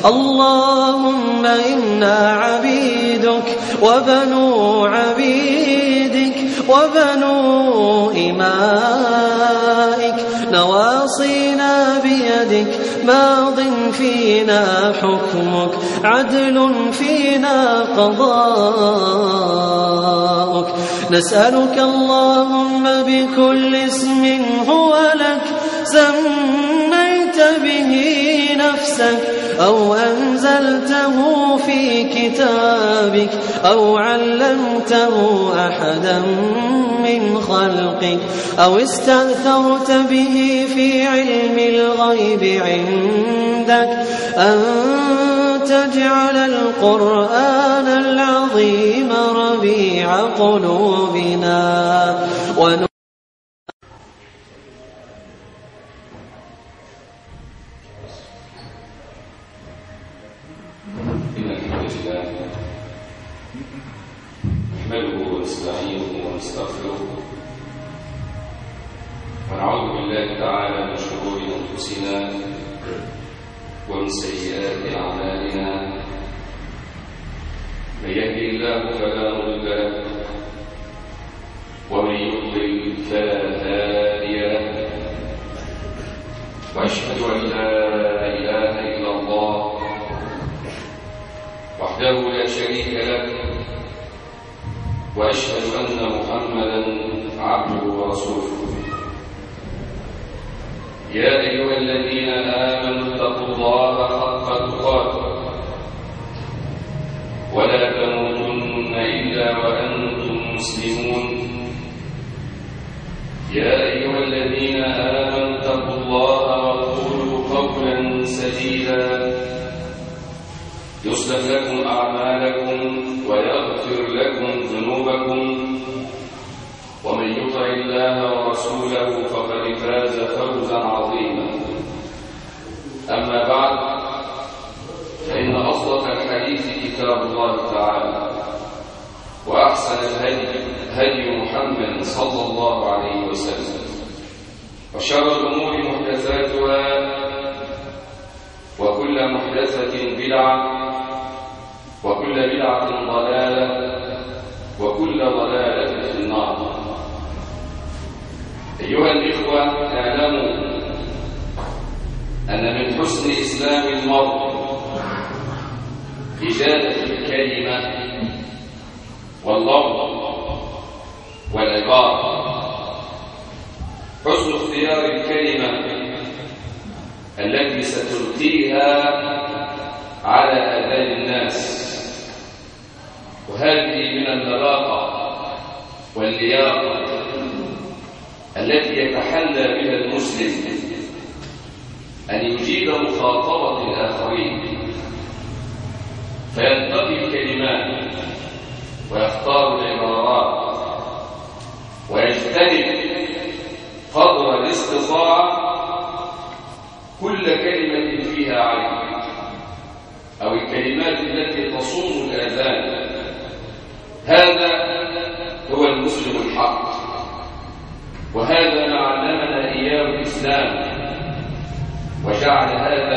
اللهم إنا عبيدك وبنو عبيدك وبنو إمائك، نواصينا بيدك، ماض فينا حكمك، عدل فينا قضاؤك. نسألك اللهم بكل اسم هو لك سميت به نفسك أو أنزلته في كتابك أو علمته أحدا من خلقك أو استأثرت به في علم الغيب عندك أن تجعل القرآن العظيم ربيع قلوبنا نحمده ونستعينه ونستغفره ونعوذ بالله تعالى من شرور أنفسنا ومن سيئات أعمالنا. من يهده الله فلا مضل له ومن يضلل فلا هادي له، وأشهد أن لا إله إلا الله وحده لا شريك له، وأشهد أن محمدًا عبده ورسوله. يا أيها الذين آمنوا اتقوا الله حق تقاته ولا تموتن إلا وأنتم مسلمون. يا أيها الذين آمنوا اتقوا الله وقولوا قولا سديدا يصلح لكم أعمالكم ويغفر لكم ذنوبكم، ومن يطع الله ورسوله فقد فاز فوزا عظيما. أما بعد، فإن أصدق الحديث كتاب الله تعالى، وأحسن الهدي هدي محمد صلى الله عليه وسلم، وشر الأمور محدثاتها، وكل محدثة بدعة، وكل بدعة ضلالة، وكل ضلالة في النار. أيها الإخوة، اعلموا أن من حسن إسلام المرء إجادة الكلمة واللفظ والعبارة. حسن اختيار الكلمة التي ستلقيها على آذان الناس، وهذه من اللباقة واللياقة التي يتحلى بها المسلم أن يجيد مخاطبة الآخرين، فينتقي الكلمات ويختار العبارات ويجتنب قدر الاستطاعة كل كلمة فيها عيب، أو الكلمات التي تصون الآذان. هذا هو المسلم الحق، وهذا ما علمنا إياه الإسلام، وجعل هذا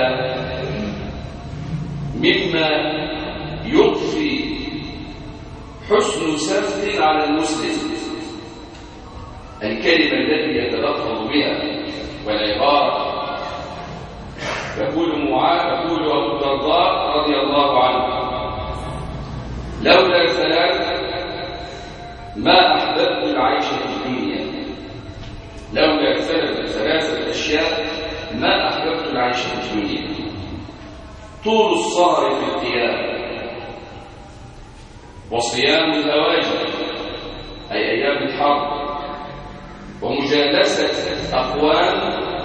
مما يضفي حسن سرد على المسلم. الكلمة التي يتلفظ بها والعبارة. يقول أبو الدرداء رضي الله عنه: لولا ثلاث ما أحببت العيش في الدنيا. لولا ثلاثة أشياء ما أحببت العيش في الدنيا: طول السهر في القيام، وصيام الهواجر أي أيام الحرب، ومجالسة أقوام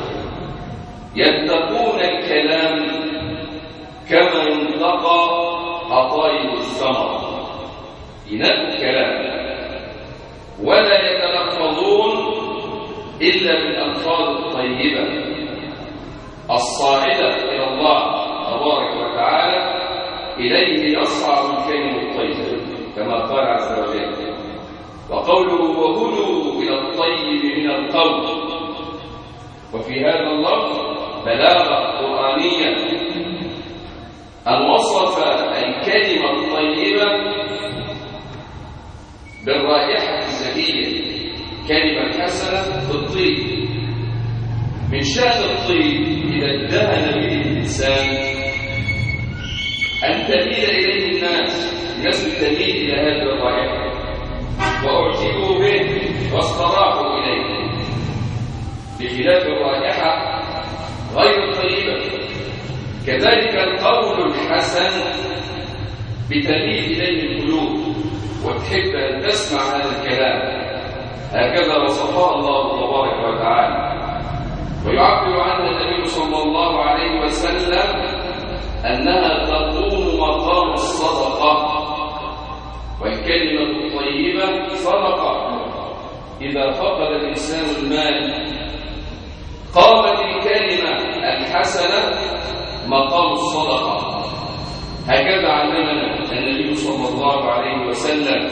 يتقون الكلام كما ينتقى قطايف الثمر، ينقوا الكلام ولا يتلفظون إلا بالألفاظ الطيبة الصاعدة إلى الله تبارك وتعالى. إليه يصعد الكلم الطيب كما قال عز وجل. وقوله: وهدوا إلى الطيب من القول. وفي هذا اللفظ بلاغة قرآنية أن وصف الكلمة الطيبة بالرائحة الزكية، كلمة حسنة بالطيب. من شأن الطيب إذا ادهن به الإنسان أن تميل إليه الناس تميل إلى هذه الرائحة وأعجبوا به واستراحوا إليه، بخلاف الرائحة غير الطيبة. كذلك القول الحسن بتميل إليه القلوب وتحب أن تسمع هذا الكلام، هكذا وصفها الله تبارك وتعالى. ويعبر عنها النبي صلى الله عليه وسلم أنها تقوم مقام الصدقة، والكلمة الطيبة صدقة. إذا فقد الإنسان المال قامت الكلمة الحسنة مقام الصدقة، هكذا علمنا النبي صلى الله عليه وسلم.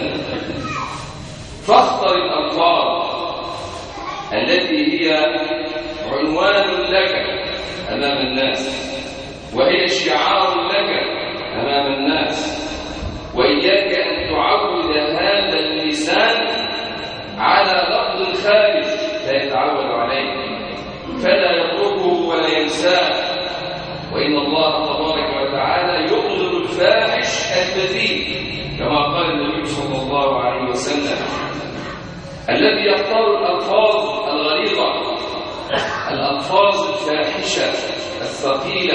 فاختر الألفاظ التي هي عنوان لك أمام الناس، وهي شعار لك أمام الناس، وإياك أن تعود هذا اللسان على لفظ خارج لا يتعود عليه فلا يتركه ولا ينساه. وإن الله تبارك وتعالى يبغض الفاحش البذيء، كما قال النبي صلى الله عليه وسلم. الذي يختار الألفاظ الغليظة، الألفاظ الفاحشة الثقيلة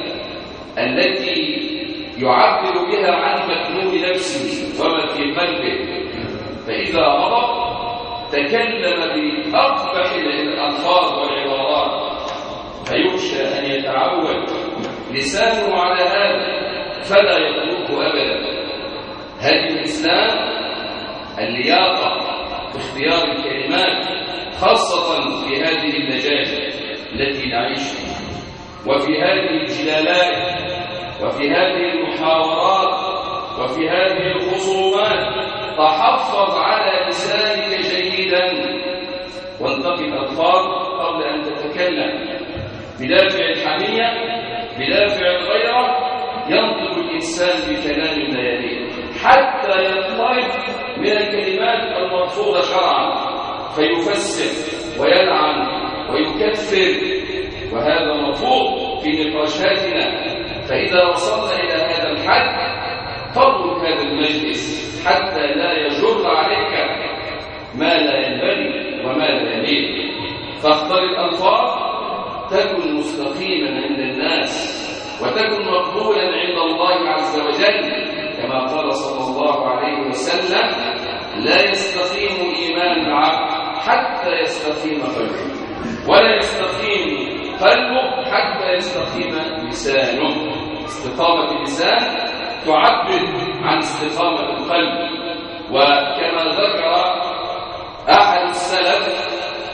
التي يعبر بها عن مكنون نفسه وما في قلبه، فإذا غضب تكلم بأقبح الألفاظ والعبارات، فيخشى أن يتعود لسانه على هذا فلا يتركه أبدا. هذه الإسلام اللياقة في اختيار الكلمات، خاصة في هذه اللجاجة التي نعيش فيها، وفي هذه الجلالات، وفي هذه المحاورات، وفي هذه الخصومات. تحفظ على لسانك جيدا وانتقي الألفاظ قبل أن تتكلم. بدافع الحمية، بدافع الغيرة، ينطق الإنسان بكلام لا يليق حتى يطلب من الكلمات المرفوضة شرعا فيفسر ويلعن ويكفر، وهذا مرفوض في نقاشاتنا. فإذا وصلنا إلى هذا الحد فاترك هذا المجلس حتى لا يجر عليك ما لا ينبغي وما لا يليق. فاختر الألفاظ تكن مستقيما عند الناس وتكن مقبولا عند الله عز وجل، كما قال صلى الله عليه وسلم: لا يستقيم إيمان العبد حتى يستقيم قلبه، ولا يستقيم قلبه حتى يستقيم لسانه. استقامة اللسان تعبر عن استقامة القلب. وكما ذكر أحد السلف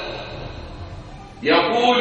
يقول: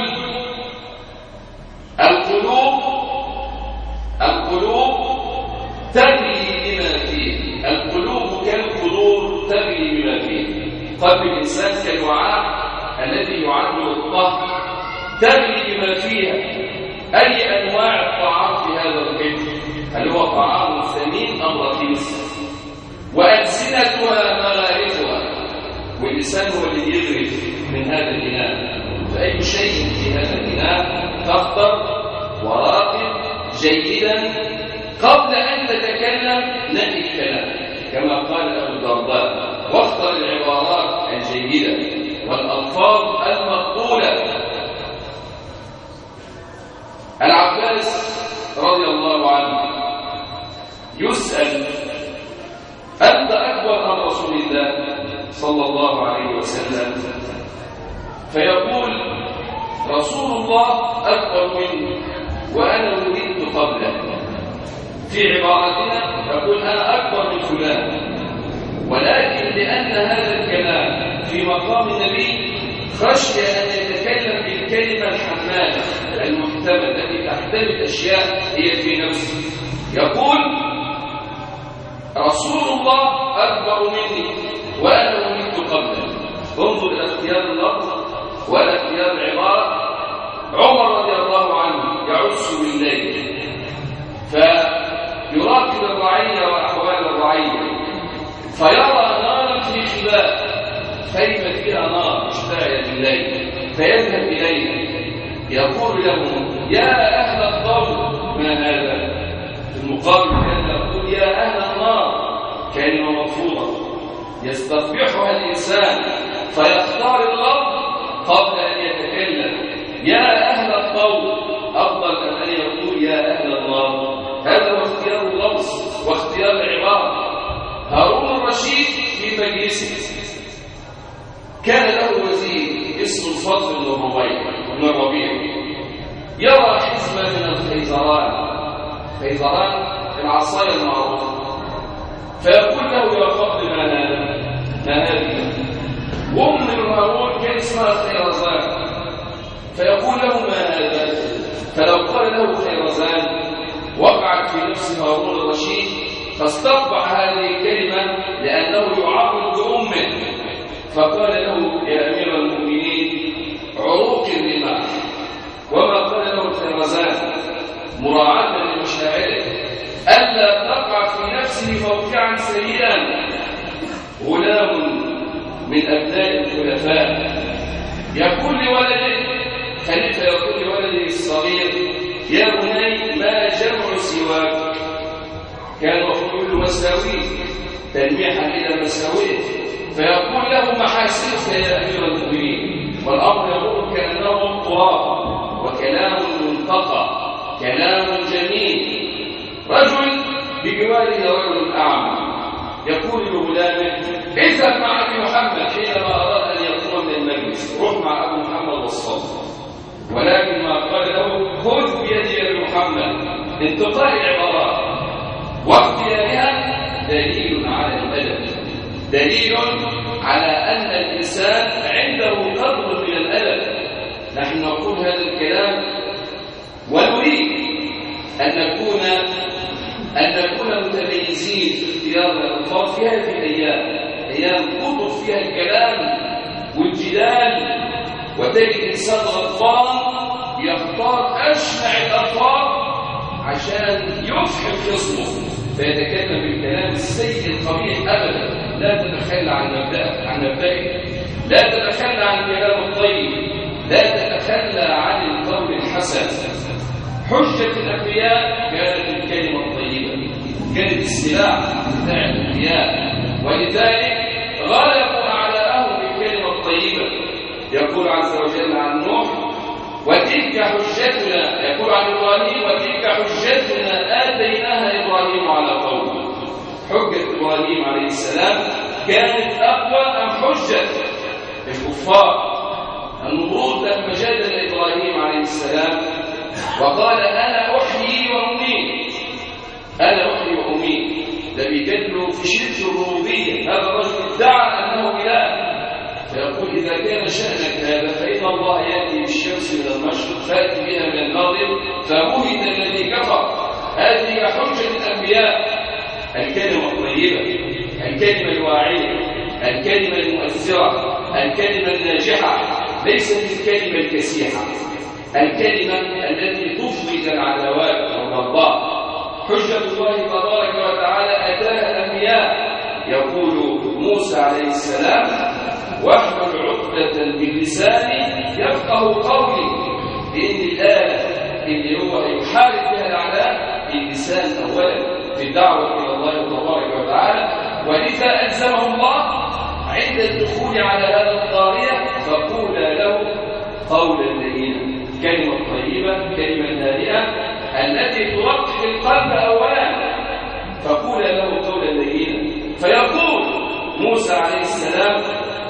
القلوب تغلي بما فيه، القلوب كالقدور تغلي بما فيه. قلب الإنسان كالوعاء الذي يعد الطهر، تغلي بما فيها. أي أنواع الطعام في هذا القلب؟ هل هو طعام ثمين أم رخيص؟ وألسنتها مغارفها، واللسان هو اللي يغرف من هذا الإناء. فأي شيء في هذا الإناء فاختر وراقب جيدا قبل أن تتكلم. نقي الكلام كما قال أبو الدرداء: واختر العبارات الجيدة والألفاظ المقبولة. العباس رضي الله عنه يسأل: أنت أكبر من رسول الله صلى الله عليه وسلم؟ فيقول: رسول الله أكبر مني وأنا ولدت قبله. في عبارتنا يقول: أنا أكبر من فلان، ولكن لأن هذا الكلام في مقام النبي خشي أن يتكلم بالكلمة الحمالة المحتملة التي تحتمل أشياء هي في نفسه. يقول: رسول الله أكبر مني وأنا ولدت قبله. انظر إلى اختيار اللفظ وإلى اختيار العبارة. عمر رضي الله عنه يعس بالليل، فيرى نارا في خباء، خيمة فيها نار اشتعلت بالليل، فيذهب إليها يقول لهم يا أهل الضوء ما هذا؟ في المقابل كان يقول يا أهل النار، كلمة مرفوضة يستقبحها الإنسان فيختار اللفظ قبل أن يتكلم. يا أهل الضوء أفضل من أن يقول يا أهل النار. هذا هو اختيار اللفظ واختيار العبارة. هارون الرشيد في مجلسه كان له وزير اسمه الفضل بن الربيع، يرى حزمة من الخيزران، خيزران العصاية المعروفة، فيقول له يا فضل ما هذه؟ وأم هارون كان اسمها خيرزان، فيقول له ما هذا؟ فلو قال له خيرزان وقعت في نفس هارون الرشيد، فاستقبح هذه الكلمة لأنه يعرض بأمه، فقال له يا أمير المؤمنين عروق الرماح. وما قال له خيرزان مراعاة لمشاعره ألا تقع في نفسه موقعا سيئا. غلام من أبناء الخلفاء يقول لولده، خليفة يقول لولده الصغير يا بني ما جمع سواك؟ كان يقول له مساويه تلميحا إلى مساويه، فيقول له محاسنك يا أمير المؤمنين، والأمر يقول كأنه تراب وكلام منتقى كلام جميل. رجل بجواره رجل أعمى يقول لغلامه اذهب مع أبي محمد حينما أراد أن يقوم من المجلس، روح مع أبو محمد والصبر، ولكن ما قال له خذ بيدي يا أبي محمد. انتقال العبارات واختيارها دليل على الأدب، دليل على أن الإنسان عنده قدر من الأدب. نحن نقول هذا الكلام ونريد أن نكون متميزين في اختيار الألفاظ في هذه الأيام كتب فيها الكلام والجدال، وتجد إنسان غضبان يختار أشنع الألفاظ عشان يفحم خصمه فيتكلم بالكلام السيء القبيح. أبدا لا تتخلى عن مبدئك، لا تتخلى عن الكلام الطيب، لا تتخلى عن القول الحسن. حجة الأنبياء كانت الكلمة الطيبة، كانت السلاح بتاع الأنبياء، ولذلك غلبوا أعداءهم بالكلمة الطيبة. يقول عز وجل عن نوح وتلك حجتنا، يقول عن إبراهيم وتلك حجتنا آتيناها إبراهيم على قومه. حجة إبراهيم عليه السلام كانت أقوى أم حجة الكفار. النمرود لما جادل إبراهيم عليه السلام وقال أنا أحيي وأميت، أنا أحيي وأميت، ده بيجادله في شرك الربوبية. هذا الرجل ادعى أنه إله، فيقول إذا كان شأنك هذا فإن الله يأتي بالشمس من المشرق فأتي بها من المغرب فمهد الذي كفر. هذه حجة الأنبياء، الكلمة الطيبة، الكلمة الواعية، الكلمة المؤثرة، الكلمة الناجحة، ليست الكلمة الكسيحة، الكلمة التي تفضل العداوات والبغضاء. حجة الله تبارك وتعالى أتاها الأنبياء. يقول موسى عليه السلام واحلل عقدة من لساني يفقه قولي، لأن الآية اللي هو يحارب بها الأعداء اللسان أولا في الدعوة إلى الله تبارك وتعالى، ولذا ألزمه الله عند الدخول على هذا الطارئة فقولا له قولا لينا، كلمة طيبة، كلمة هادئة التي ترقق القلب أولا، فقولا له قولا لينا. فيقول موسى عليه السلام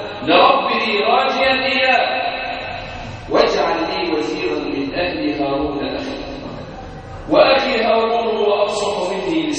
لربه راجيا إياه واجعل لي وزيرا من أهل هارون أخي، وأخي هارون هو أفصح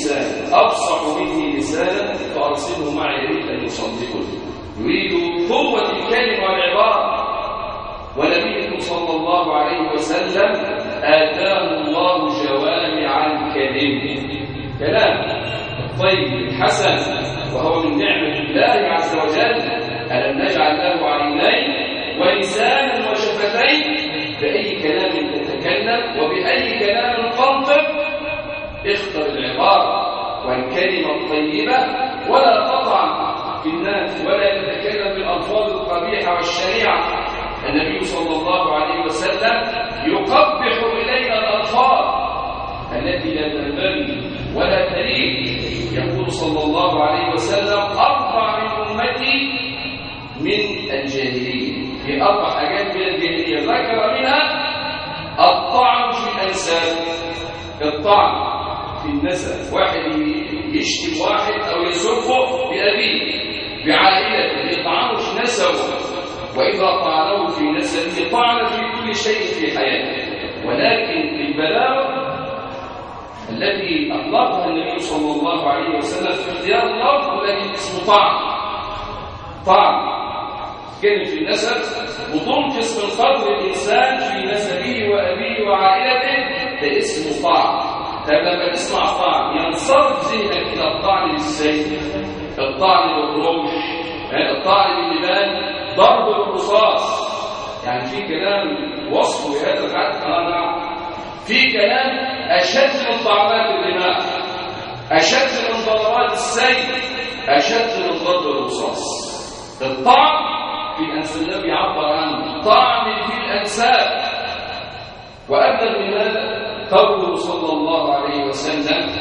مني لسانا فأرسله معي ريدا يصدقني. يريد قوة الكلمة والعبارة. ونبيكم صلى الله عليه وسلم آتاه الله جوامع الكلم، كلام طيب حسن، وهو من نعمة الله عز وجل. ألم نجعل له عينين ولسانا وشفتين؟ بأي كلام تتكلم وبأي كلام تنطق. اختر العبارة، والكلمة الطيبة، ولا تطعن في الناس ولا يتكلم بالألفاظ القبيحة والشنيعة. النبي صلى الله عليه وسلم يقبح إلينا الألفاظ التي لا تنبغي ولا تليق. يقول صلى الله عليه وسلم: 4 من أمتي من الجاهلية، في 4 حاجات من الجاهلية ذكر منها الطعن في الأنساب، الطعن في النسب، واحد يشتم واحد أو يسبه بأبيه بعائلته، يطعنه في نسبه، وإذا طعنه في نسبه طعن في كل شيء في حياته. ولكن البلاغة التي أطلقها النبي صلى الله عليه وسلم في اختيار اللفظ الذي اسمه طعن كلمة في النسب، وتنقص من قدر الإنسان في نسبه وأبيه وعائلته، ده اسمه طعن. طيب لما تسمع طعن ينصرف ذهنك إلى الطعن بالسيف، الطعن بالرمح، الطعن باللبان، ضرب بالرصاص. يعني في كلام وصفه بهذا الحد، في كلام أشد من طعنات الدماء، أشد من ضربات السيف، أشد من ضرب الرصاص. الطعن في الأنساب الذي يعبر عنه طعن في الأنساب. وأبلغ من هذا قوله صلى الله عليه وسلم: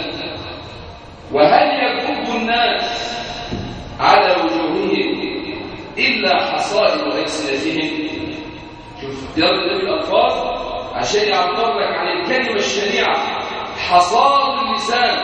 وهل يكب الناس على وجوههم إلا حصائد ألسنتهم؟ شوف اختيار النبي الألفاظ عشان يعبر لك عن الكلمة الشنيعة. حصاد اللسان،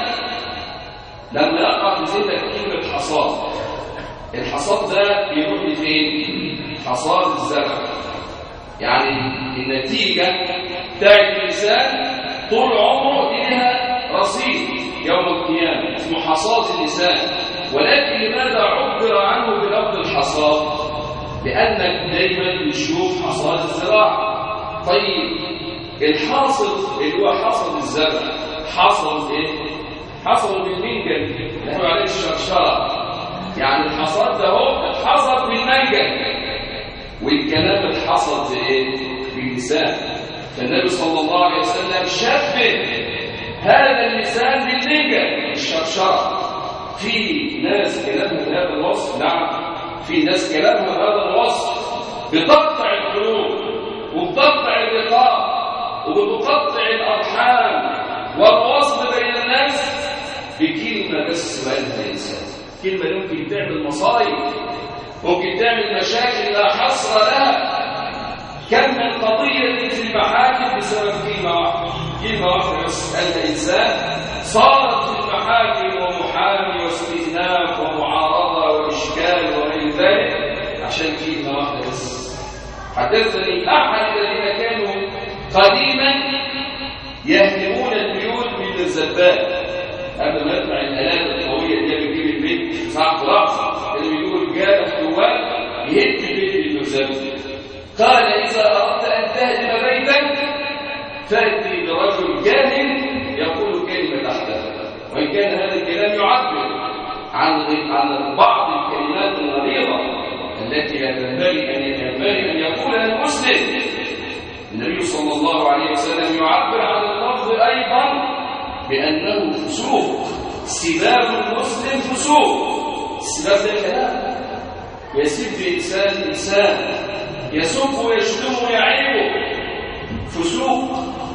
لما يقع في ذهنك كلمة حصاد، الحصاد ده بيروح لفين؟ حصاد الزرع. يعني النتيجة بتاعت اللسان طول عمره لها رصيد يوم القيامة اسمه حصاد اللسان. ولكن لماذا عبر عنه بلفظ الحصاد؟ لأنك دايما بتشوف حصاد الزراعة. طيب الحاصد اللي هو حصد الزرع، حصد ايه؟ حصد بالمنجل اللي هو عليه الشرشرة. يعني الحصاد ده هو اتحصد بالمنجل، والكلام اتحصد بايه؟ باللسان. فالنبي صلى الله عليه وسلم شبه هذا اللسان بالمنجل الشرشرة. في ناس كلامها بهذا الوصف، نعم في ناس كلامها بهذا الوصف بتقطع القلوب وبتقطع الرقاب وبتقطع الأرحام والوصل بين الناس بكلمة بس قالها الإنسان. كلمة ممكن تعمل مصايب، ممكن تعمل مشاكل لا حصر لها. كم من قضية في المحاكم بسبب كلمة واحدة، كلمة واحدة بس قالها إنسان صارت في المحاكم ومحامي واستئناف ومعارضة وإشكال وغير ذلك عشان كلمة واحدة بس. حدثني أحد الذين كانوا قديما يهدمون البيوت من الزبال قبل ما يطلع الآلات القوية اللي بتجيب البيت صعب رأسه اللي بيجيبوا الرجالة في الجوال يهد البيت بالمزبل. قال: إذا أردت أن تهدم بيتك فأتي برجل جاهل يقول كلمة أحدث. وإن كان هذا الكلام يعبر عن بعض الكلمات الغليظة التي لا ينبغي أن يقولها المسلم. النبي صلى الله عليه وسلم يعبر عن اللفظ أيضا بأنه فسوق. سباب المسلم فسوق. السباب ده كلام يسب إنسان يسب ويشتم ويعيبه، فسوق،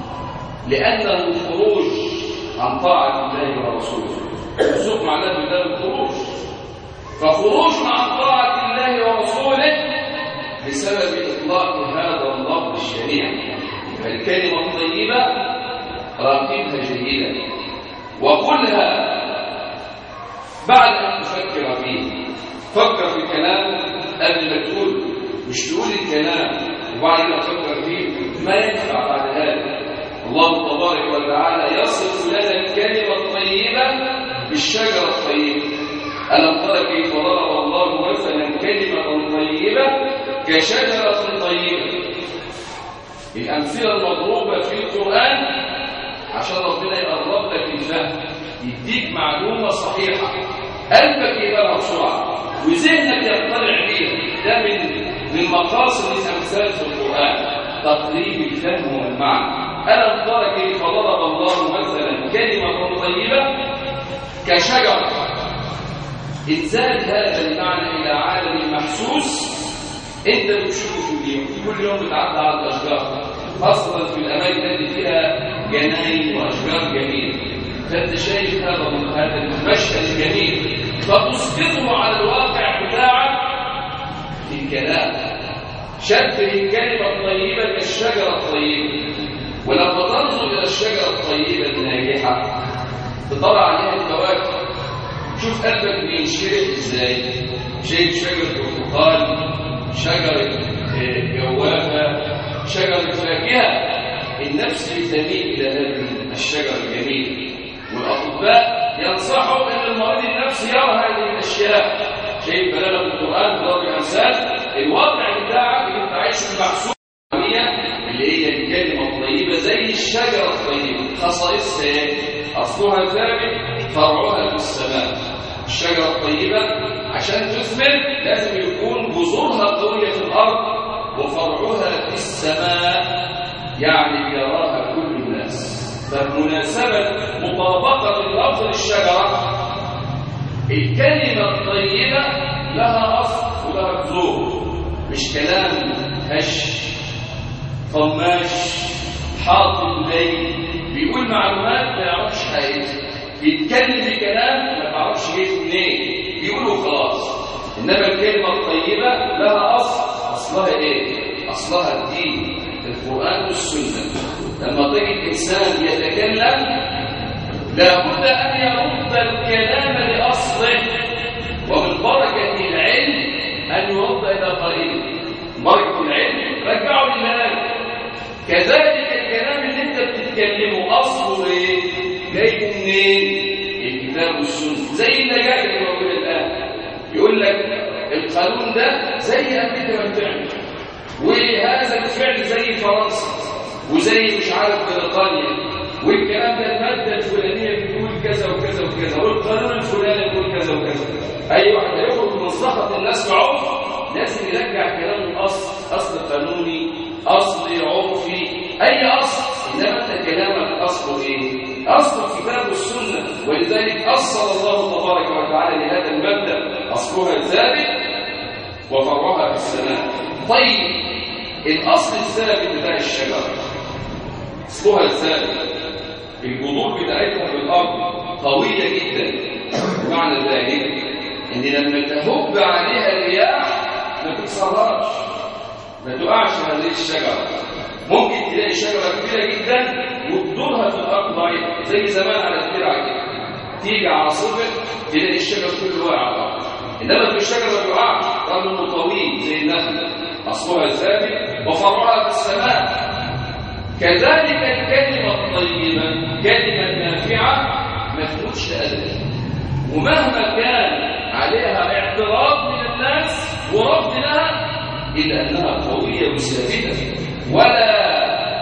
لأنه الخروج عن طاعة الله ورسوله. فسوق معناه بذلك الخروج، فخروج عن طاعة الله ورسوله بسبب إطلاق هذا اللفظ الشنيع. فالكلمة الطيبة راقبها جيدا وقلها بعد أن تفكر فيه. فكر في الكلام قبل ما تقول، مش تقول الكلام وبعد ما تفكر فيه، ما ينفع بعد هذا. الله تبارك وتعالى يصف لنا الكلمة الطيبة بالشجرة الطيبة. ألم تر كيف ضرب الله مثلا كلمة طيبة كشجرة طيبة. الأمثلة المضروبة في القرآن عشان ربنا يقرب لك الفهم، يديك معلومة صحيحة قلبك يبقى بسرعة وذهنك يطلع بيها. ده من مقاصد الأمثال في القرآن، تقريب الفهم والمعنى. ألم تر كيف ضرب الله مثلا كلمة طيبة كشجرة. إنزال هذا المعنى إلى عالم محسوس أنت بتشوفه في اليوم، كل يوم بتعدي على الأشجار، خاصة في الأماكن اللي فيها جناين وأشجار جميلة، فأنت شايف هذا المشهد الجميل، فتسقطه على الواقع بتاعك في الكلام. شبه الكلمة الطيبة كالشجرة الطيبة، ولما تنظر إلى الشجرة الطيبة الناجحة تطلع عليها الفواكه، شوف قلبك بينشرح ازاي. شايف شجرة برتقال، شجرة جوافة، شجرة فاكهة، النفس بتميل إلى هذه الشجرة الجميلة. والأطباء ينصحوا أن المريض النفسي يرى هذه الأشياء. شايف بلاغة القرآن بضرب الأمثال، الواقع بتاعك اللي أنت عايش في المحسوس اللي هي الكلمة الطيبة زي الشجرة الطيبة، خصائصها أصلها ثابت فرعها في السماء. الشجرة الطيبة عشان تثمر لازم يكون جذورها قوية في الأرض وفرعها في السماء، يعني يراها كل الناس. فبمناسبة مطابقة لفظ الشجرة، الكلمة الطيبة لها أصل ولها جذور، مش كلام هش طماش حاطط الليل بيقول معلومات ما يعرفش حقيقتها، بيتكلم بكلام ما تعرفش جاي منين، بيقولوا خلاص. انما الكلمه الطيبه لها اصلها ايه؟ اصلها الدين، القران والسنه. لما تجد انسان يتكلم لابد ان يرد الكلام لاصله، ومن بركه العلم ان يرد الى قائله. بركه العلم رجعه لله. كذلك الكلام اللي انت بتتكلمه اصله ايه؟ جايبه منين؟ الكتاب والسنه. زي النجاح اللي موجود الان، يقول لك القانون ده زي امريكا ما بتعمل، وهذا الفعل زي فرنسا، وزي مش عارف بريطانيا، والكلام ده الماده الفلانيه بتقول كذا وكذا وكذا، والقانون الفلاني بيقول كذا وكذا. اي واحد هيخرج من مصلحه الناس بعرف لازم يرجع كلامه الاصل، اصل قانوني، اصل عرفي، اي اصل. انما انت كلامك اصله ايه؟ اصل الكتاب والسنه. ولذلك اصل الله تبارك وتعالى لهذا المبدا، اصلها الثابت وفرعها في السماء. طيب الاصل الثابت بتاع الشجره اصلها الثابت، الجذور بتاعتها في الارض قويه جدا. معنى ذلك ان لما تهب عليها الرياح ما تكسرهاش، ما تقعش هذه الشجره. ممكن تلاقي شجره كبيره جدا وجذورها في الارض ضعيفه، زي زمان على الترعه كده، تيجي عاصفه تلاقي الشجره كله واقع على الارض. انما في الشجره ما تقعش رغم انه طويل زي النخله، اصلها ثابت وفرعها في السماء. كذلك الكلمه الطيبه كلمه نافعه ما تموتش ابدا، ومهما كان عليها اعتراض من الناس ورفض لها إلا أنها قوية وثابتة، ولا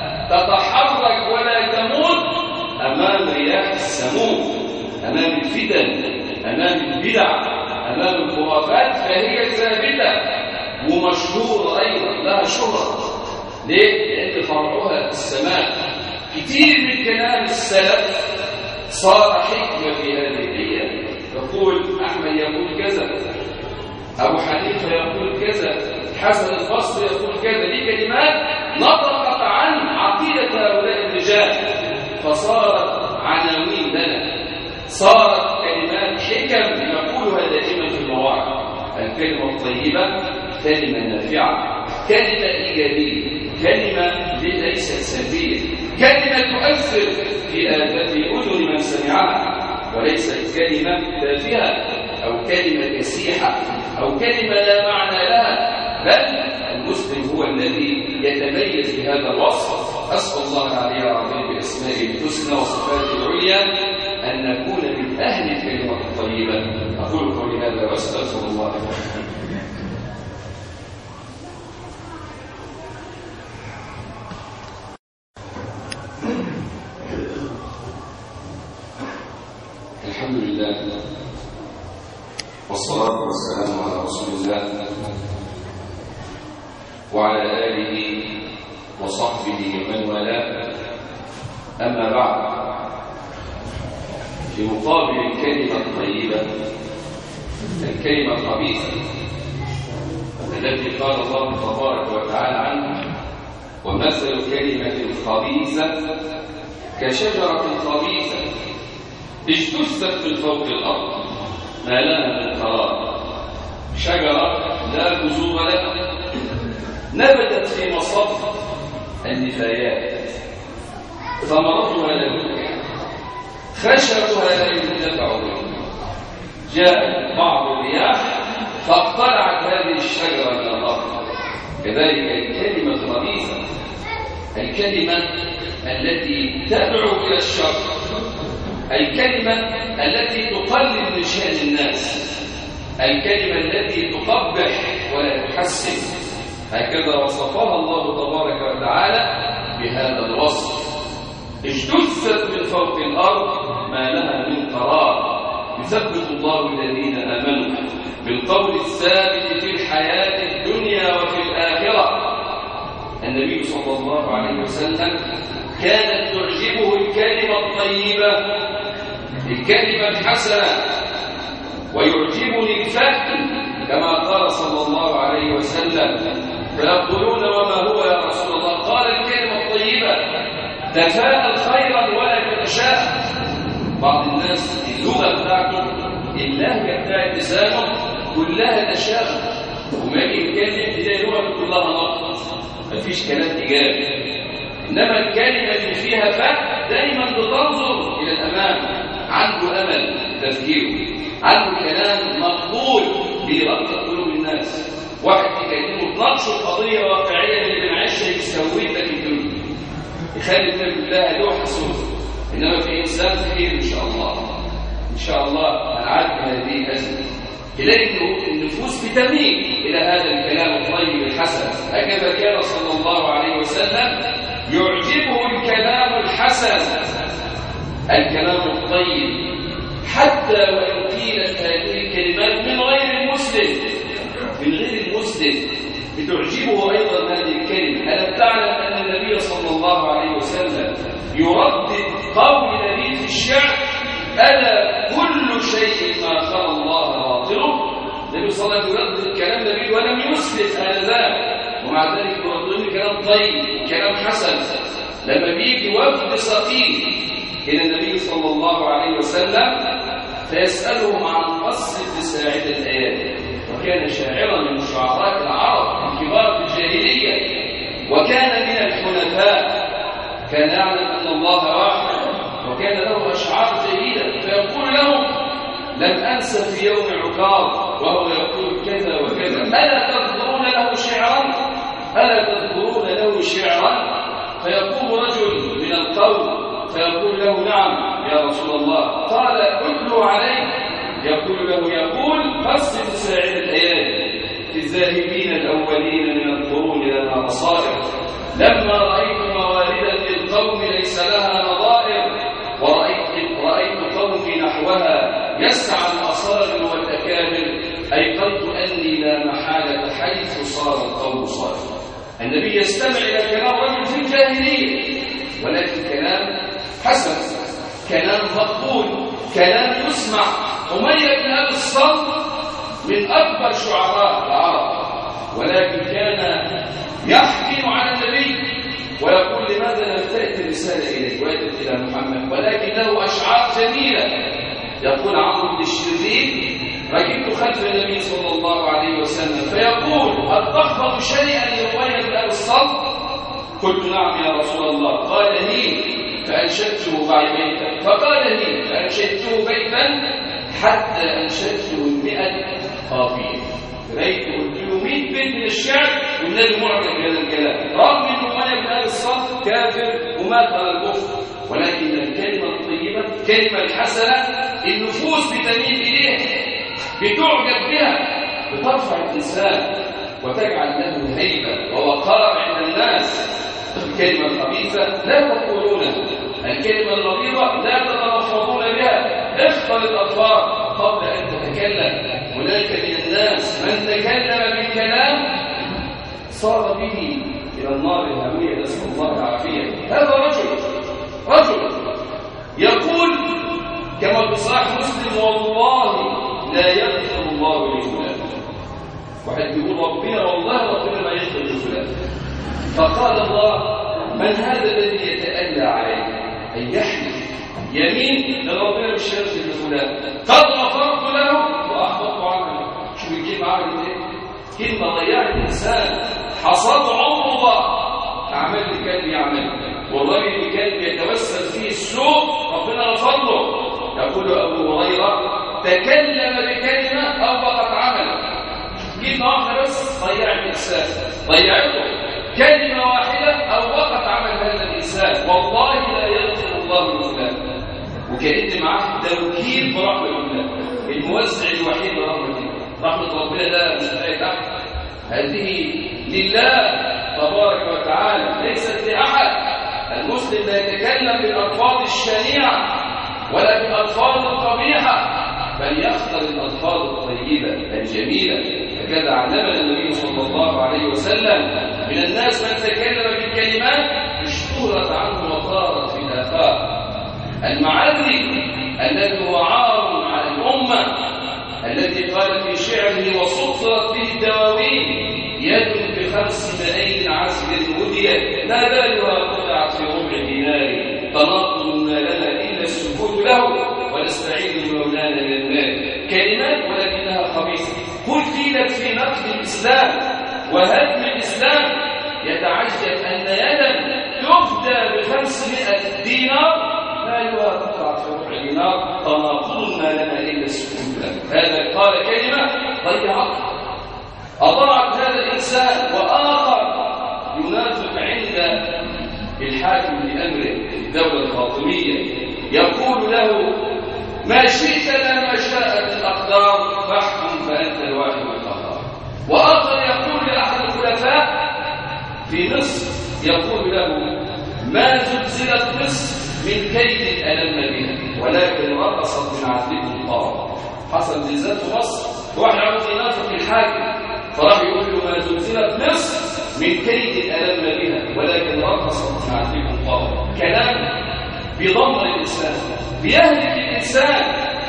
تتحرك ولا تموت أمام رياح السموم، أمام الفتن، أمام البدع، أمام الخرافات. فهي ثابتة ومشهورة أيضا، لها شهرة. ليه؟ لأن فرعها في السماء. كتير من كلام السلف صار حكمة في هذه الأيام. يقول أحمد يقول كذا، أبو حنيفة يقول كذا، حسن البصري يقول كذا. دي كلمات نطقت عن عقيدة هؤلاء الرجال، فصارت عناوين لنا، صارت كلمات حكم نقولها دائما في المواعظ. الكلمة الطيبة كلمة نافعة، كلمة إيجابية، كلمة ليست سلبية، كلمة تؤثر في أذن من سمعها، وليست كلمة تافهة أو كلمة كسيحة أو كلمة لا معنى لها. بل المسلم هو الذي يتميز بهذا الوصف. أسأل الله العلي العظيم بأسمائه الحسنى وصفاته العليا أن نكون من أهل الكلمة الطيبة. أقول قولي هذا وأستغفر الله لكم. الحمد لله والصلاة والسلام على رسول الله وعلى آله وصحبه ومن والاه. أما بعد، في مقابل الكلمة الطيبة الكلمة الخبيثة التي قال الله تبارك وتعالى عنها: ومثل كلمة خبيثة كشجرة خبيثة اجتثت من فوق الأرض ما لها من قرار. شجرة لا جذور لها نبتت في مصب النفايات، ثمرتها لا ينتفع، خشبها لا ينتفع به. جاء بعض الرياح فاقتلعت هذه الشجرة من الأرض. كذلك الكلمة الخبيثة، الكلمة التي تدعو إلى الشر، الكلمة التي تقلل من شأن الناس، الكلمة التي تقبح ولا تحسن. هكذا وصفها الله تبارك وتعالى بهذا الوصف: اجتثت من فوق الأرض ما لها من قرار. يثبت الله الذين آمنوا بالقول الثابت في الحياة الدنيا وفي الآخرة. النبي صلى الله عليه وسلم كانت تعجبه الكلمة الطيبة، الكلمة الحسنة، ويعجبني الفهم كما قال صلى الله عليه وسلم: فيقولون وما هو يا رسول الله؟ قال: الكلمة الطيبة، تفاءل خيرا ولا تتشاءم. بعض الناس اللغة بتاعته، اللهجة بتاعت لسانه كلها تشاؤم، وما يتكلم تلاقي لغة كلها نقد، مفيش كلام إيجابي. إنما الكلمة اللي فيها فهم دايما بتنظر إلى الأمام، عنده أمل تفكيره، عنده كلام مقبول بيرقق قلوب الناس. واحد يكلمه تناقشه قضية واقعية اللي بنعيشها يسوي لك الدنيا، يخلي النبي الله له حسود. إنما في إنسان خير إن شاء الله، إن شاء الله هنعدي هذه الأزمة. تلاقي النفوس بتميل إلى هذا الكلام الطيب الحسن. هكذا كان صلى الله عليه وسلم يعجبه الكلام الحسن، الكلام الطيب، حتى وإن قيلت هذه الكلمات من غير المسلم، من غير المسلم بتعجبه أيضا هذه الكلمة. ألم تعلم أن النبي صلى الله عليه وسلم يردد قول نبي في الشعر: ألا كل شيء ما خلى الله باطله؟ النبي صلى الله عليه وسلم يردد كلام نبي ولم يسلم آنذاك، ومع ذلك يردد كلام طيب، كلام حسن. لما بيجي وفد ثقيل إلى النبي صلى الله عليه وسلم فيسألهم عن قص اتساع الآيات، وكان شاعرا من شعراء العرب الكبار في الجاهلية، وكان من الحنفاء، كان يعلم أن الله واحد، وكان له أشعار جيدة، فيقول لهم: لم أنس في يوم عكاظ وهو يقول كذا وكذا، ألا تذكرون له شعرا؟ ألا تذكرون له شعرا؟ فيقوم رجل من القوم فيقول له: نعم يا رسول الله. قال: اتلوا عليه. يقول له: يقول قص تساعد الآيات: في الذاهبين الأولين من القرون لنا بصائر، لما رأيت مواردا للقوم ليس لها نظائر، ورأيت قومي نحوها يسعى الأصاغر والأكابر، أيقنت أني لا محالة حيث صار القوم صائر. النبي يستمع إلى كلام رجل في الجاهلية، ولكن كلام حسن، كلام مقبول، كلام يسمع. أمية بن أبي الصلت من أكبر شعراء العرب، ولكن كان يحكم على النبي ويقول: لماذا لم تأتي الرسالة إليك وأتت إلى محمد؟ ولكن له أشعار جميلة. يقول عمرو بن الشرير: ركبت خلف النبي صلى الله عليه وسلم فيقول: هل تحفظ شيئا لأمية بن أبي الصلت؟ قلت: نعم يا رسول الله. قال: لي. فأنشدته بيتا. فقال: لي. فأنشدته بيتا حتى أنشدته 100 قافية. رأيت قلت له 100 بيت من الشعر والنبي معجب بهذا الكلام، رغم أن أمية بن أبي الصلت كافر ومات على الكفر، ولكن الكلمة الطيبة، الكلمة الحسنة، النفوس بتميل إليها، بتعجب بها، بترفع الإنسان وتجعل له هيبة ووقار عند الناس. الكلمة الخبيثة لا تقولونها، الكلمة الغليظة لا تتلفظون بها. اختر الألفاظ قبل أن تتكلم. هناك من الناس من تكلم بالكلام صار به إلى النار الهامية، نسأل الله العافية. هذا رجل يقول: كما في صحيح مسلم: والله لا يغفر الله لفلان. واحد بيقول ربنا والله ربنا ما يغفر لفلان. فقال الله: من هذا الذي يتألى عليه أن يحلف يمين لربنا مش يغفر لفلان؟ قد غفرت له وأحبطت عنه. شو الكلمة عملت ايه؟ كلمة ضيعت الإنسان حصاد عمره أعمال اللي كان بيعملها، والراجل اللي كان بيتوسل فيه السوء ربنا غفر له. يقول أبو هريرة: تكلم بكلمة أوبقت عمله. كلمة واحدة بس ضيعت الإنسان، ضيعته. كلمة واحدة أوبقت عمل هذا الإنسان. والله لا يغفر الله لفلان. وكأن معاه توكيل برحمة الله، الموزع الوحيد لرحمة الله. رحمة ربنا ده مش بتاعت أحد، هذه لله تبارك وتعالى، ليست لأحد. المسلم لا يتكلم بالألفاظ الشنيعة ولا بالألفاظ القبيحة، بل يختار الألفاظ الطيبة الجميلة. هكذا علمنا النبي صلى الله عليه وسلم: من الناس من تكلم بالكلمات اشتهرت عنه وطارت في الآفاق. المعري الذي هو عار على الأمة، الذي قال في شعره: وسطرت به الدواوين يد ب500 عسل هديت ما بالها قطعت في ربع دينار. تناقض ما لنا إلا السكوت له ونستعيذ مولانا من المال. كلمات ولكنها خبيثة. قل قيلت في نقد الإسلام وهدم الإسلام. يتعجب أن يدا تفدى ب500 دينار لا يقطع في ربع دينار. تناقض ما لنا إلا السكوت له. هذا قال كلمة ضيعت أضاعت هذا الإنسان. وآخر ينافق عند الحاكم بأمره الدولة الفاطمية، يقول له: ما شئت لا ما شاءت الأقدار فاحكم فأنت الواحد القهار. وآخر يقول لأحد الخلفاء في مصر، يقول له: ما زلزلت مصر من كيد ألم بها ولكن رقصت من عذبه القار. حصل زلزال في مصر، واحد عاوز ينافق الحاكم، فراح يقول له: ما زلزلت مصر من كيد ألم بها ولكن رقصت من عذبه القار. كلام بيدمر الإنسان، بيهلك الإنسان.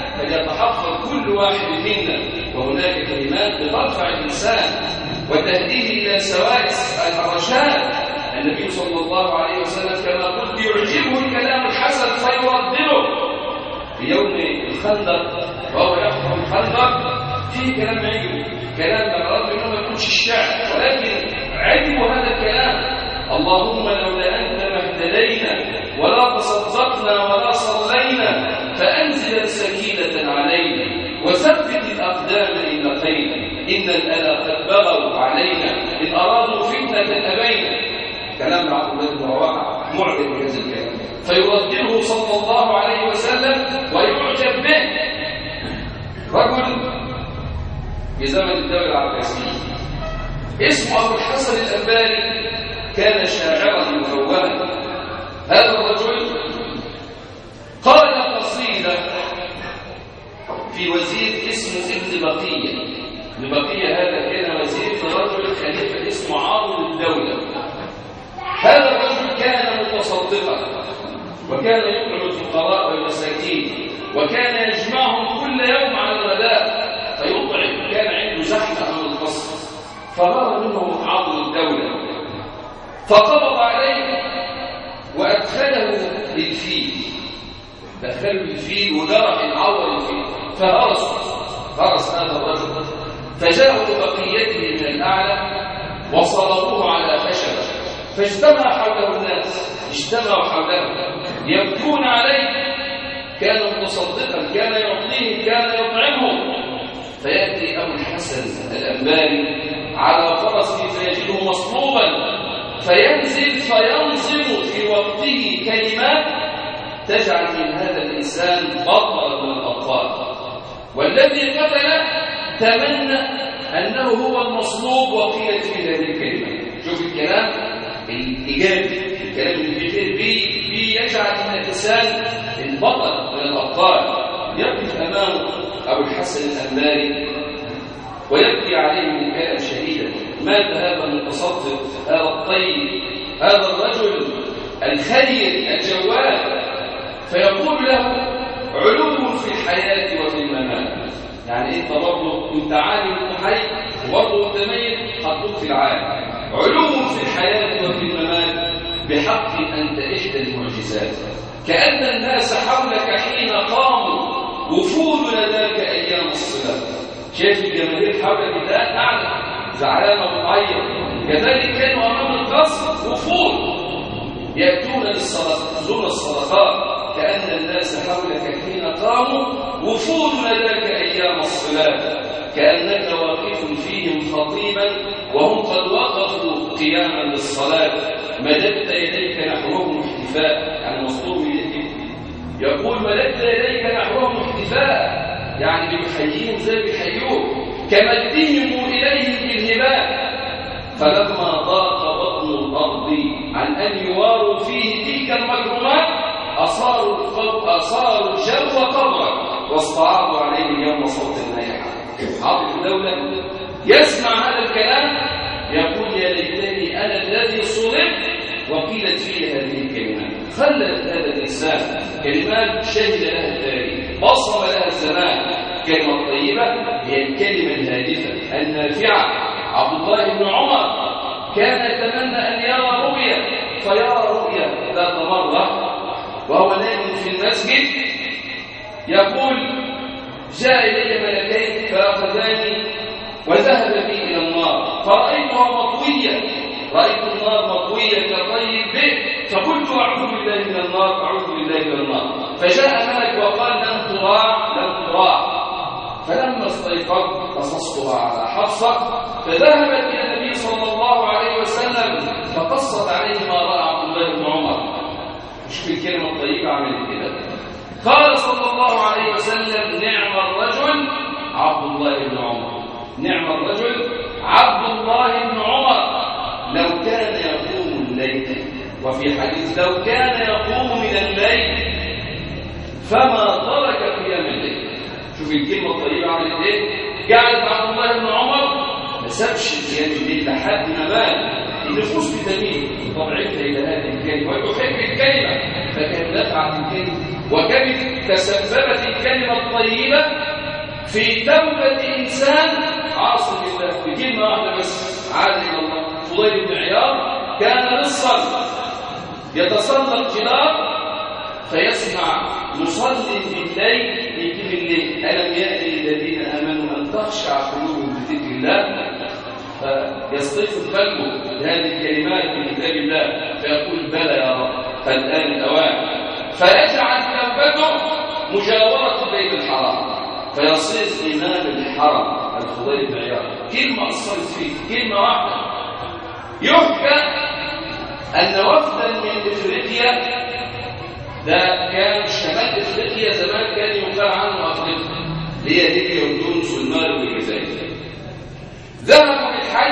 فليتحفظ كل واحد منا، وهناك كلمات بترفع الإنسان وتهديه إلى سواء الرشاد. النبي صلى الله عليه وسلم كما قلت يعجبه الكلام الحسن فيردده. في يوم الخندق وهو يحفر الخندق فيه كلام عجبه، كلام لما انه ما يكونش الشعر، ولكن عجبه هذا الكلام: اللهم لولا أنت ما اهتدينا ولا تصدقنا ولا صلينا فأنزل سكينة علينا وثبت الأقدام إن لقينا إن الألا قد بغوا علينا إن أرادوا فتنة أبينا. كلام عبد الله بن رواحة معجب بهذا الكلام، فيردده صلى الله عليه وسلم ويعجب به. رجل في زمن الدولة العباسية اسمه أبو الحسن الأنباري، كان شاعرا مفوها. هذا الرجل قال قصيدة في وزير اسمه ابن بقية. ابن بقية هذا كان وزير في رجل خليفة اسمه عاضل الدولة. هذا الرجل كان متصدقا وكان يطعم الفقراء والمساكين وكان يجمعهم كل يوم على الغداء فيطعم. كان عنده زحمة أمام القصر، فمر منه عاضل الدولة فقبض عليه وأدخله للفيل. دخله للفيل وجرح العور الفيل فهرس هذا الرجل. فجاءوا ببقيته من الأعلى وصلبوه على خشبة، فاجتمع حوله الناس، اجتمعوا حوله يبكون عليه. كان متصدقا، كان يعطيهم، كان يطعمهم. فيأتي أبو الحسن الأنباري على فرسه فيجده مصلوبا، فينزل فينظم في وقته كلمات تجعل من هذا الإنسان بطلا من الأبطال. والذي قتله تمنى أنه هو المصلوب وقيلت في هذه الكلمة. شوف الكلام الإيجابي، الكلام اللي بيجعل من الإنسان البطل من الأبطال. يقف أمامه أبو الحسن الأنباري ويبكي عليه بكاء شديدا. مات هذا المتصدق، هذا الطيب، هذا الرجل الخير الجواد. فيقول له: علو في الحياة وفي الممات. يعني انت برضه كنت عالم وحي وبرضه انت ميت حطوك في العالم. علو في الحياة وفي الممات بحق أنت إحدى المعجزات. كأن الناس حولك حين قاموا وفود لداك أيام الصلاة. شايف الجماهير حولك ده قاعدة زعلانة وتعيط. كذلك كانوا أمام القصر وفود يأتون الصدقات. كأن الناس حولك حين قاموا وفود لداك أيام الصلاة. كأنك واقف فيهم خطيبا وهم قد وقفوا قياما للصلاة. مددت يديك نحوهم احتفاء، يعني مصدوم يديك يقول مددت يديك نحوهم احتفاء، يعني بيحييهم زي بيحيوك كمدهم إليهم بالهباء. فلما ضاق بطن الأرض عن أن يواروا فيه تلك المكرمات أصاروا الجو قبرا واستعرضوا عليه يوم صوت النيحة. عاطف الدولة يسمع هذا الكلام يقول يا ليتني أنا الذي صلبت وقيلت فيه هذه الكلمات. خلت هذا الإنسان كلمات شهد لها التاريخ بصم لها الزمان. كلمة طيبة هي الكلمة الهادفة النافعة. عبد الله بن عمر كان يتمنى أن يرى رؤيا، فيرى رؤيا ذات مرة وهو نائم في المسجد يقول جاء إلي ملكين فأخذاني وذهب بي إلى النار فرأيتها مطوية، رأيت النار مطوية كطيب به، فقلت أعوذ بالله من النار أعوذ بالله من النار. فجاء ملك وقال لن تراع. فلما استيقظت قصصتها على حفصة فذهبت إلى النبي صلى الله عليه وسلم فقصت عليه ما رأى عبد الله بن عمر. شوف الكلمة الطيبة عملت كده. قال صلى الله عليه وسلم نعم الرجل عبد الله بن عمر، نعم الرجل عبد الله بن عمر لو كان يقوم الليل. وفي حديث لو كان يقوم من الليل فما ترك قيام الليل. شوف الكلمة الطيبة عملت ايه؟ جعلت عبد الله بن عمر ما سابش قيام الليل لحد ما مات. النفوس بتميل طبيعتها إلى هذه الكلمة وتحب الكلمة، فكان دفعت الكلمة وكانت تسببت الكلمة الطيبة في توبة إنسان عاصي بالله بكلمة واحدة بس عاد إلى الله. فضيل بن عياض كان للصلاة يتصلى الجدار فيسمع مصلي بالليل يجيب الليل ألم يأتي الذين آمنوا أن تخشع قلوبهم بذكر الله، فيصطف قلبه بهذه الكلمات من كتاب الله فيقول بلى يا رب فالآن الأوان. فيجعل توبته مجاورة بيت الحرام فيصير إمام الحرم. الفضيل بن عياض كلمة أثرت فيه، كلمة واحدة. يحكى أن وفدا من إفريقيا، ده كان شمال إفريقيا زمان كان يقال عنه أفريقيا اللي هي ليبيا وتونس والمغرب والجزائر، ذهبوا للحج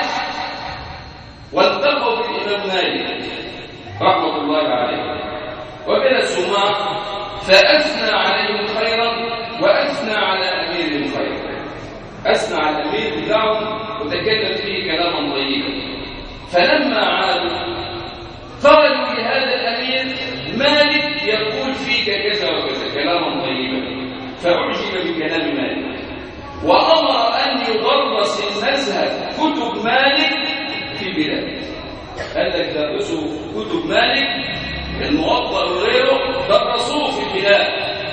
والتقوا بالإمام مالك رحمة الله عليه وجلسوا معه فأثنى عليهم خيرا وأثنى على أميرهم خيرا. أثنى على الأمير بتاعهم وتكلم فيه كلاما طيبا. فلما عادوا قالوا لهذا الأمير مالك يقول فيك كذا وكذا كلاما طيبا، فأعجب بكلام مالك وأمر أن يدرس المذهب كتب مالك في البلاد. قال لك درسوا كتب مالك الموطأ وغيره درسوه في البلاد،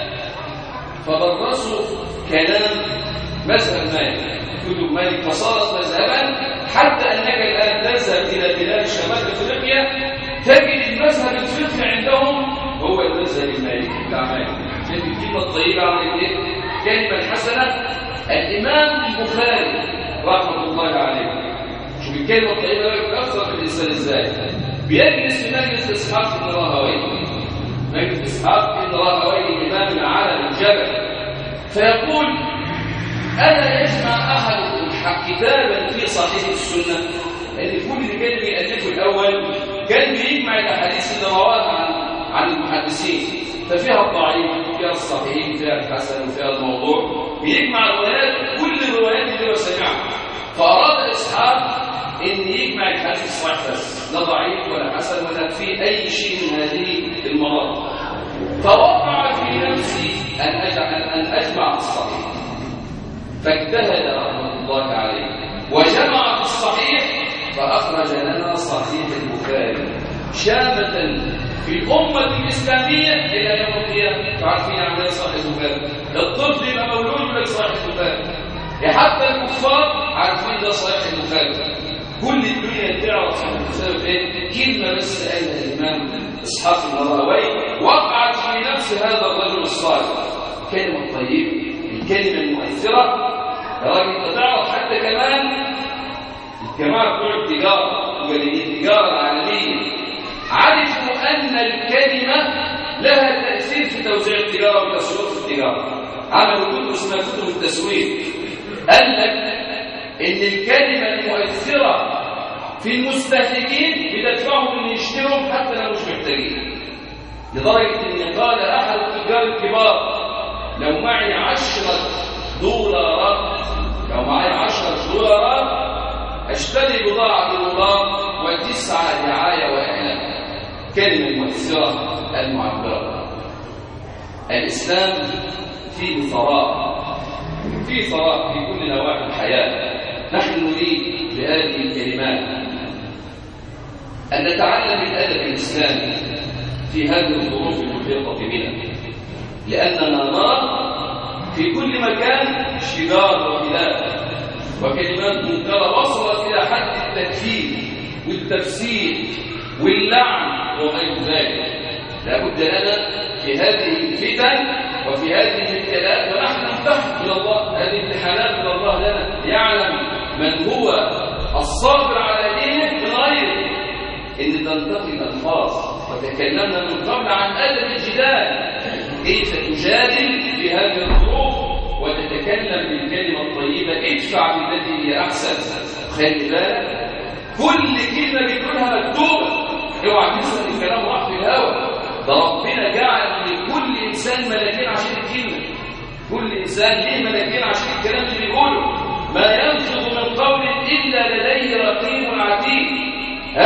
فدرسوا كلام مذهب مالك كتب مالك فصارت مذهبا، حتى أنك الآن تذهب إلى بلاد شمال أفريقيا تجد المذهب الفقهي عندهم هو المذهب المالكي بتاع مالك. شايف الكلمة الطيبة عملت ايه؟ كلمة حسنة. الإمام البخاري رحمة الله عليه شوف الكلمة الطيبة بتأثر في الإنسان ازاي؟ بيجلس في مجلس إسحاق بن راهويه، مجلس إسحاق بن راهويه إمام العالم الجبل، فيقول ألا يجمع أحدكم كتابا في صحيح السنة؟ لأن كل اللي كان بيألفه الأول كان بيجمع الأحاديث اللي رواها عن المحدثين، ففيها الضعيف فيها الصحيح فيها الحسن فيها الموضوع، بيجمع الروايات كل الروايات اللي هو سمعها. فأراد إسحاق إن يجمع الحديث الصحيح بس، لا ضعيف ولا حسن ولا في أي شيء من هذه المرات. فوقع في نفسي أن أجمع في الصحيح، فاجتهد رحمة الله عليه وجمع في الصحيح فأخرج لنا صحيح البخاري شامة في الأمة الإسلامية إلى يوم القيامة. تعرفين عن ايه صحيح البخاري؟ الطفل يبقى مولود يقول لك صحيح البخاري، حتى الكفار عارفين ده صحيح البخاري. كل الدنيا تعرف صحيح البخاري ايه؟ كلمة بس قالها الإمام إسحاق الراهوي وقعت في نفس هذا الرجل الصالح. كلمة طيبة، الكلمة المؤثرة. يا راجل انت تعرف حتى كمان الجماعة بتوع التجارة والتجارة العالمية عرفوا أن الكلمة لها تأثير في توزيع التجارة وتسويق التجارة. عملوا كتب اسمها كتب التسويق. قال لك إن الكلمة المؤثرة في المستهلكين بتدفعهم إن يشتروا حتى لو مش محتاجين. لدرجة إن قال أحد التجار الكبار لو معي 10 دولارات، لو معي 10 دولارات اشتري بضاعة $1 و9 دعاية وإعلان. كلمة المؤثرة المعبرة. الإسلام فيه ثراء، فيه ثراء في كل نواحي الحياة. نحن نريد بهذه الكلمات أن نتعلم الأدب الإسلامي في هذه الظروف المحيطة بنا، لأننا نرى في كل مكان شجار وخلاف وكلمات منكرة وصلت إلى حد التكفير والتفسير واللعن وغير ذلك. لا بد لنا في هذه الفتن وفي هذه الابتلاءات، ونحن نفتح إلى الله، هذه امتحانات من الله لنا، يعلم من هو الصابر على دينه من غيره. إن تنتقي الألفاظ وتكلمنا من قبل عن أدب الجدال، كيف تجادل في هذه الظروف وتتكلم بالكلمة الطيبة، ادفع بالتي هي أحسن. خلي بالك كل كلمة بيقولها مكتوبة، اوعى تنسى ان الكلام راح في الهواء. ده ربنا جعل لكل إنسان ملكين عشان الكلمة، كل إنسان ليه ملكين عشان الكلام اللي بيقوله. ما يلفظ من قول إلا لديه رقيب عتيد.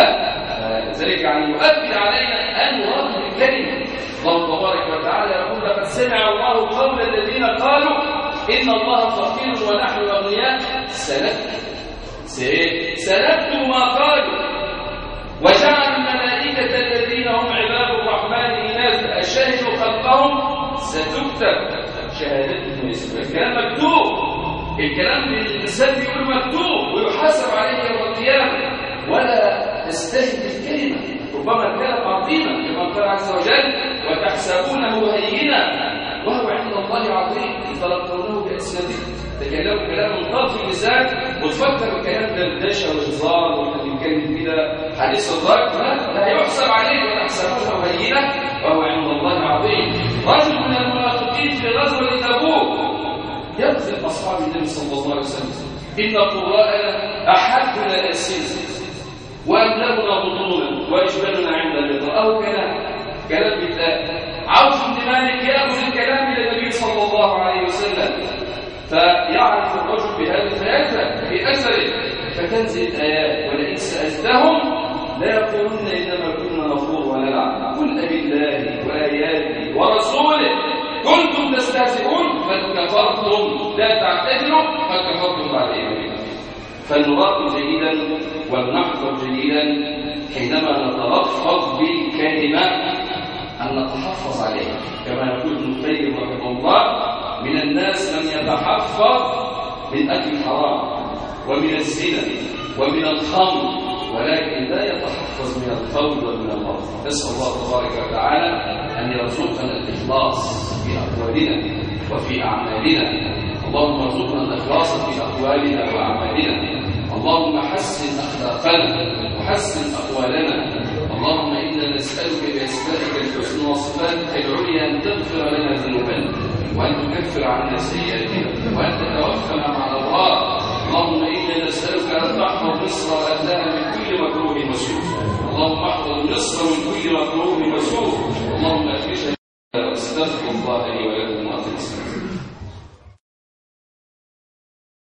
ذلك يعني يؤكد علينا أن نراقب الكلمة. الله تبارك وتعالى يقول لقد سمع الله قول الذين قالوا إن الله فقير ونحن أغنياء سنكتب ما قالوا وجعل الملائكة الذين هم عباد الرحمن إناثا أشهدوا خلقهم ستكتب شهادتهم. الكلام مكتوب، الكلام الإنسان بيقول مكتوب ويحاسب عليه يوم القيامة. ولا تستهد الكلمة، ربما كانت عظيمة كما قال عز وجل وتحسبونه هينا وهو عند الله عظيم تلقونه بألسنتكم. تكلموا كلام من طرف اللسان وتفكر الكلام ده دردشه وهزار وانت بتتكلم كده حديث الضرب، لا يحسب عليك وتحسبونه هينا وهو عند الله عظيم. رجل من المنافقين في غزوة تبوك يقذف أصحاب النبي صلى الله عليه وسلم إن قراءنا أحبنا الألسنة وأبلغنا بطونا وإجبالنا عند اللقاء. أو كلام بالله. عوف بن مالك يأخذ الكلام إلى النبي صلى الله عليه وسلم فيعرف الرجل بهذا فيذهب في أثره فتنزل الآيات ولئن سألتهم لا يقولون إنما كنا نخوض ونلعب قل أبالله وآياته ورسوله كنتم تستهزئون قد كفرتم لا تعتذروا قد كفرتم بعد إيمانكم. فلنراقب جيدا ولنحفظ جيدا حينما نتلفظ بالكلمة أن نتحفظ عليها. كما يقول ابن القيم رحمه الله من الناس من يتحفظ من أكل الحرام ومن الزنا ومن الخمر ولكن لا يتحفظ من القول ومن المرض. نسأل الله تبارك وتعالى أن يرزقنا الإخلاص في أقوالنا وفي أعمالنا. اللهم ارزقنا الإخلاص في أقوالنا وأعمالنا. اللهم حسن أخلاقنا وحسن أقوالنا. اللهم إنا نسألك بأسمائك الحسنى وصفاتك العليا أن تغفر لنا ذنوبنا وأن تكفر عنا سيئاتنا وأن تتوفنا مع الأبرار. اللهم إنا نسألك أن تحفظ مصر وأهلها من كل مكروه وسوء. اللهم احفظ مصر من كل مكروه وسوء. اللهم أفرجها واستغفر الله لي ولكم وأتوب إليه.